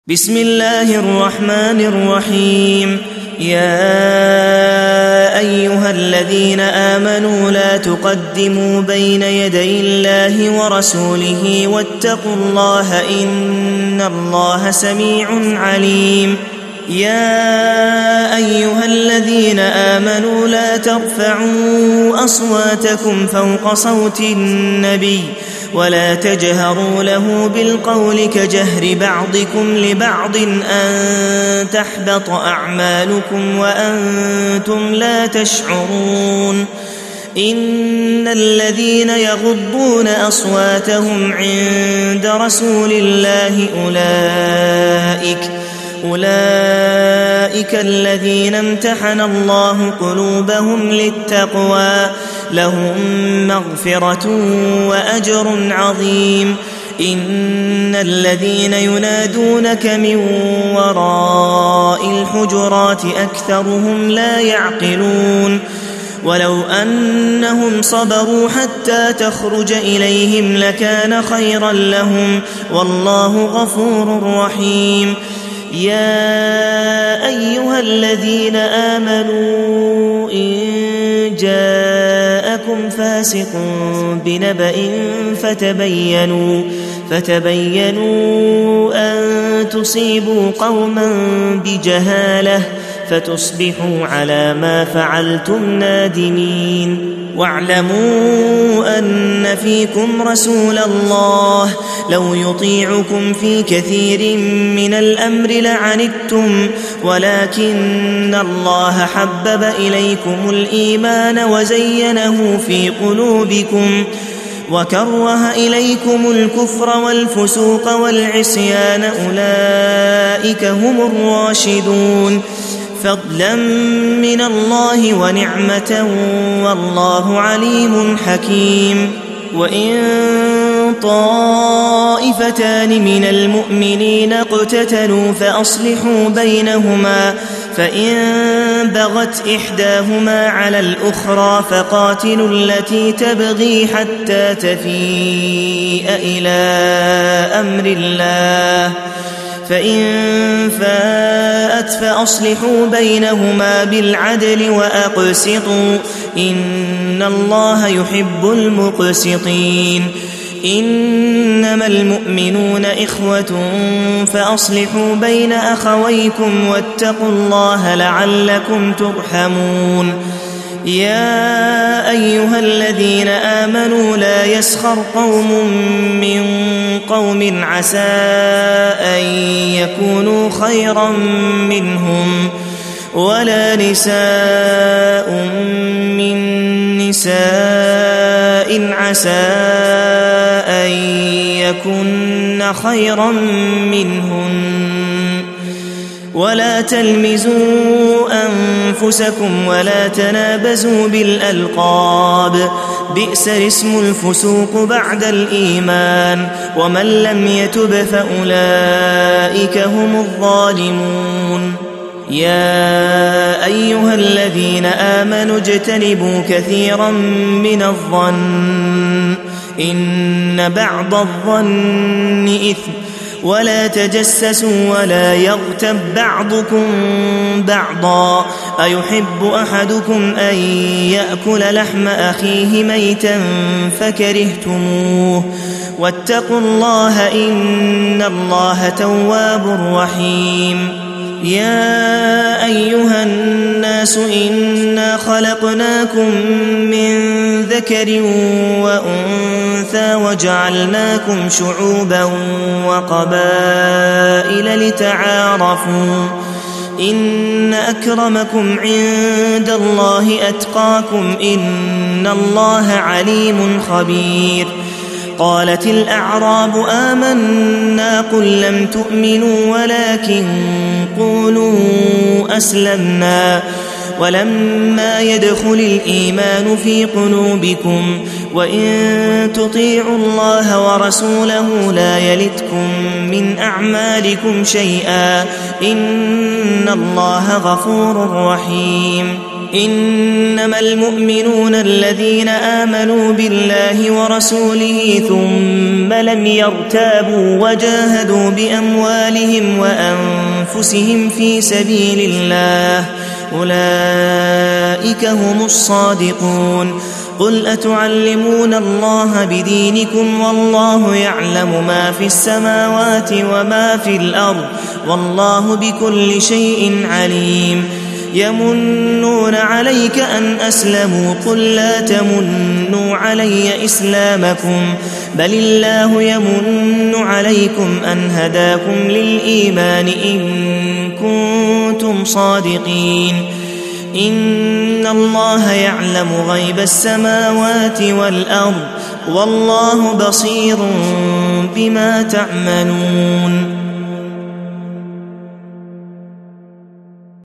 بسم الله الرحمن الرحيم. يا أيها الذين آمنوا لا تقدموا بين يدي الله ورسوله واتقوا الله إن الله سميع عليم. يا أيها الذين آمنوا لا ترفعوا أصواتكم فوق صوت النبي ولا تجهروا له بالقول كجهر بعضكم لبعض أن تحبط أعمالكم وأنتم لا تشعرون. إن الذين يغضون أصواتهم عند رسول الله أولئك الذين امتحن الله قلوبهم للتقوى لهم مغفرة وأجر عظيم. إن الذين ينادونك من وراء الحجرات أكثرهم لا يعقلون. ولو أنهم صبروا حتى تخرج إليهم لكان خيرا لهم والله غفور رحيم. يا أيها الذين آمنوا إن جاءكم فاسق بنبأ فتبينوا أن تصيبوا قوما بجهالة فتصبحوا على ما فعلتم نادمين. واعلموا أن فيكم رسول الله لو يطيعكم في كثير من الأمر لعنتم ولكن الله حبب إليكم الإيمان وزينه في قلوبكم وكره إليكم الكفر والفسوق والعصيان أولئك هم الراشدون فضلا من الله ونعمة والله عليم حكيم. وإن طائفتان من المؤمنين اقتتلوا فأصلحوا بينهما فإن بغت إحداهما على الأخرى فقاتلوا التي تبغي حتى تفيء إلى أمر الله فإن فاءت فأصلحوا بينهما بالعدل وأقسطوا إن الله يحب المقسطين. إنما المؤمنون إخوة فأصلحوا بين أخويكم واتقوا الله لعلكم ترحمون. يا أيها الذين آمنوا لا يسخر قوم من قوم عسى أن يكونوا خيرا منهم ولا نساء من نساء عسى أن يكن خيرا منهن ولا تلمزوا أنفسكم ولا تنابزوا بالألقاب بئس الاسم الفسوق بعد الإيمان ومن لم يتب فأولئك هم الظالمون. يا أيها الذين آمنوا اجتنبوا كثيرا من الظن إن بعض الظن إثم ولا تجسسوا ولا يغتب بعضكم بعضا أيحب أحدكم أن يأكل لحم أخيه ميتا فكرهتموه واتقوا الله إن الله تواب رحيم. يا أيها الناس إنا خلقناكم من ذكر وأنثى وجعلناكم شعوبا وقبائل لتعارفوا إن أكرمكم عند الله أتقاكم إن الله عليم خبير. قالت الأعراب آمنا قل لم تؤمنوا ولكن قولوا أسلمنا ولما يدخل الإيمان في قلوبكم وإن تطيعوا الله ورسوله لا يلتكم من أعمالكم شيئا إن الله غفور رحيم. إنما المؤمنون الذين آمنوا بالله ورسوله ثم لم يرتابوا وجاهدوا بأموالهم وأنفسهم في سبيل الله أولئك هم الصادقون قل أتعلمون الله بدينكم والله يعلم ما في السماوات وما في الأرض والله بكل شيء عليم يمنون عليك أن أسلموا قل لا تمنوا علي إسلامكم بل الله يمن عليكم أن هداكم للإيمان إن كنتم صادقين إن الله يعلم غيب السماوات والأرض والله بصير بما تعملون